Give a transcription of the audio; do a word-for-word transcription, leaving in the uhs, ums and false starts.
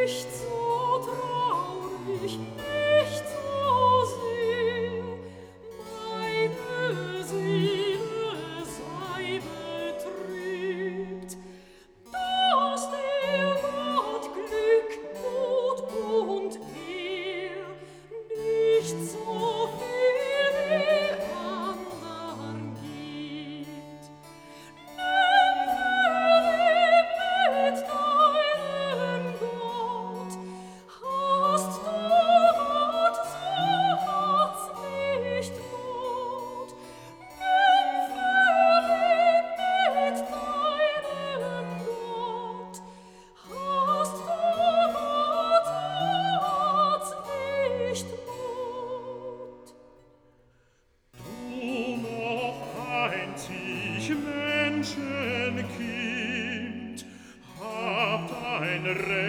Nicht so traurig, nicht so sehr, meine Seele sei betrübt, dass der Gott Glück, Mut und Ehr nicht so viel wie andern gibt. Nimm Verleb mit deinem Gott, hast du Gott, so hat's nicht Not. Nimm Verleb mit deinem Gott, hast du Gott, so hat's nicht Not. Du noch einzig Menschenkind, habt ein Recht